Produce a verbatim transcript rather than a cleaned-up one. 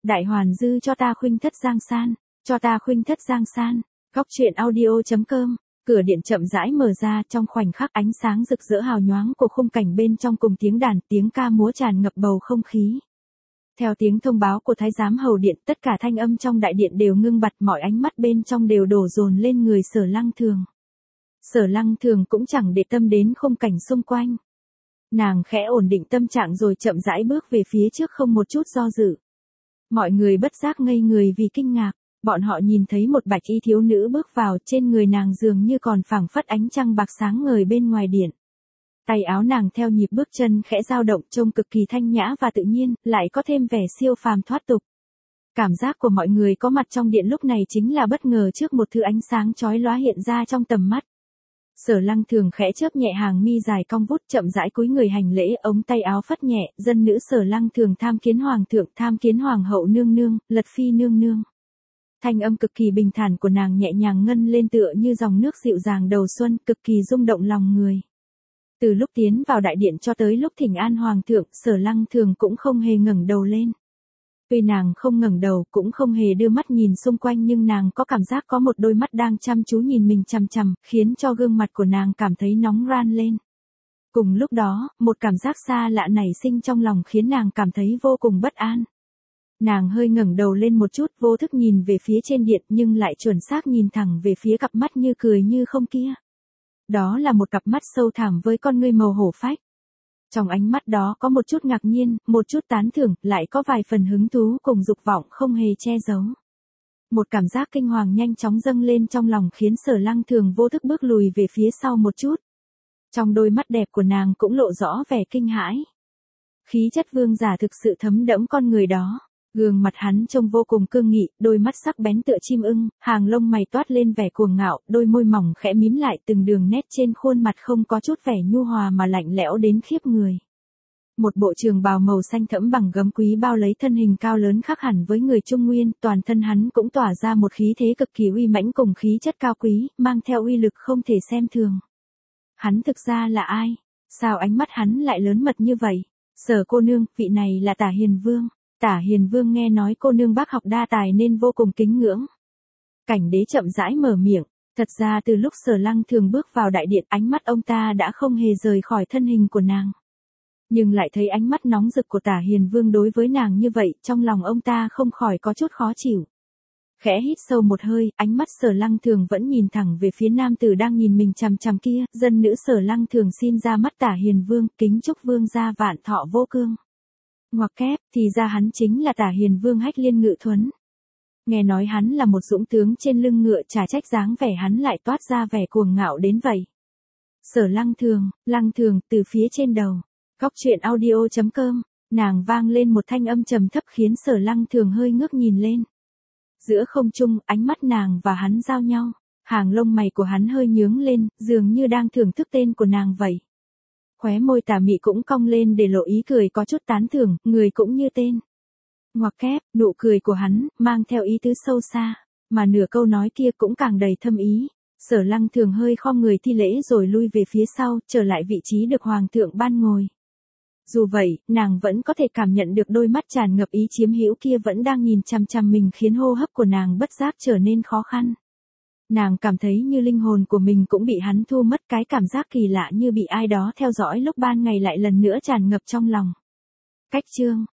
Đại Hoàn Dư cho ta khuynh thất giang san, cho ta khuynh thất giang san. Góc truyện audio.com. Cửa điện chậm rãi mở ra, trong khoảnh khắc ánh sáng rực rỡ hào nhoáng của khung cảnh bên trong cùng tiếng đàn, tiếng ca múa tràn ngập bầu không khí. Theo tiếng thông báo của thái giám hầu điện, tất cả thanh âm trong đại điện đều ngưng bặt, mọi ánh mắt bên trong đều đổ dồn lên người Sở Lăng Thường. Sở Lăng Thường cũng chẳng để tâm đến khung cảnh xung quanh. Nàng khẽ ổn định tâm trạng rồi chậm rãi bước về phía trước không một chút do dự. Mọi người bất giác ngây người vì kinh ngạc, bọn họ nhìn thấy một bạch y thiếu nữ bước vào, trên người nàng dường như còn phảng phất ánh trăng bạc sáng ngời bên ngoài điện. Tay áo nàng theo nhịp bước chân khẽ dao động, trông cực kỳ thanh nhã và tự nhiên, lại có thêm vẻ siêu phàm thoát tục. Cảm giác của mọi người có mặt trong điện lúc này chính là bất ngờ trước một thứ ánh sáng chói lóa hiện ra trong tầm mắt. Sở Lăng Thường khẽ chớp nhẹ hàng mi dài cong vút, chậm rãi cúi người hành lễ, ống tay áo phất nhẹ, dân nữ Sở Lăng Thường tham kiến hoàng thượng, tham kiến hoàng hậu nương nương, lật phi nương nương. Thanh âm cực kỳ bình thản của nàng nhẹ nhàng ngân lên tựa như dòng nước dịu dàng đầu xuân, cực kỳ rung động lòng người. Từ lúc tiến vào đại điện cho tới lúc thỉnh an hoàng thượng, Sở Lăng Thường cũng không hề ngẩng đầu lên. Tuy nàng không ngẩng đầu, cũng không hề đưa mắt nhìn xung quanh, nhưng nàng có cảm giác có một đôi mắt đang chăm chú nhìn mình chằm chằm, khiến cho gương mặt của nàng cảm thấy nóng ran lên. Cùng lúc đó, một cảm giác xa lạ nảy sinh trong lòng khiến nàng cảm thấy vô cùng bất an. Nàng hơi ngẩng đầu lên một chút, vô thức nhìn về phía trên điện, nhưng lại chuẩn xác nhìn thẳng về phía cặp mắt như cười như không kia. Đó là một cặp mắt sâu thẳm với con ngươi màu hổ phách. Trong ánh mắt đó có một chút ngạc nhiên, một chút tán thưởng, lại có vài phần hứng thú cùng dục vọng không hề che giấu. Một cảm giác kinh hoàng nhanh chóng dâng lên trong lòng khiến Sở Lăng Thường vô thức bước lùi về phía sau một chút. Trong đôi mắt đẹp của nàng cũng lộ rõ vẻ kinh hãi. Khí chất vương giả thực sự thấm đẫm con người đó. Gương mặt hắn trông vô cùng cương nghị, đôi mắt sắc bén tựa chim ưng, hàng lông mày toát lên vẻ cuồng ngạo, đôi môi mỏng khẽ mím lại, từng đường nét trên khuôn mặt không có chút vẻ nhu hòa mà lạnh lẽo đến khiếp người. Một bộ trường bào màu xanh thẫm bằng gấm quý bao lấy thân hình cao lớn khác hẳn với người Trung Nguyên, toàn thân hắn cũng tỏa ra một khí thế cực kỳ uy mãnh cùng khí chất cao quý, mang theo uy lực không thể xem thường. Hắn thực ra là ai? Sao ánh mắt hắn lại lớn mật như vậy? Sở cô nương, vị này là Tả Hiền Vương. Tả Hiền Vương nghe nói cô nương bác học đa tài nên vô cùng kính ngưỡng. Cảnh đế chậm rãi mở miệng, thật ra từ lúc Sở Lăng Thường bước vào đại điện, ánh mắt ông ta đã không hề rời khỏi thân hình của nàng. Nhưng lại thấy ánh mắt nóng rực của Tả Hiền Vương đối với nàng như vậy, trong lòng ông ta không khỏi có chút khó chịu. Khẽ hít sâu một hơi, ánh mắt Sở Lăng Thường vẫn nhìn thẳng về phía nam tử đang nhìn mình chằm chằm kia, dân nữ Sở Lăng Thường xin ra mắt Tả Hiền Vương, kính chúc vương gia vạn thọ vô cương. Ngoặc kép, thì ra hắn chính là Tả Hiền Vương Hách Liên Ngự Thuấn. Nghe nói hắn là một dũng tướng trên lưng ngựa, chả trách dáng vẻ hắn lại toát ra vẻ cuồng ngạo đến vậy. Sở Lăng Thường, Lăng Thường, từ phía trên đầu. Góc truyện audio.com, nàng vang lên một thanh âm trầm thấp khiến Sở Lăng Thường hơi ngước nhìn lên. Giữa không trung, ánh mắt nàng và hắn giao nhau, hàng lông mày của hắn hơi nhướng lên, dường như đang thưởng thức tên của nàng vậy. Khóe môi tà mị cũng cong lên để lộ ý cười có chút tán thưởng, người cũng như tên. Ngoặc kép, nụ cười của hắn, mang theo ý tứ sâu xa, mà nửa câu nói kia cũng càng đầy thâm ý. Sở Lăng Thường hơi khom người thi lễ rồi lui về phía sau, trở lại vị trí được hoàng thượng ban ngồi. Dù vậy, nàng vẫn có thể cảm nhận được đôi mắt tràn ngập ý chiếm hữu kia vẫn đang nhìn chằm chằm mình khiến hô hấp của nàng bất giác trở nên khó khăn. Nàng cảm thấy như linh hồn của mình cũng bị hắn thu mất, cái cảm giác kỳ lạ như bị ai đó theo dõi lúc ban ngày lại lần nữa tràn ngập trong lòng. Cách chương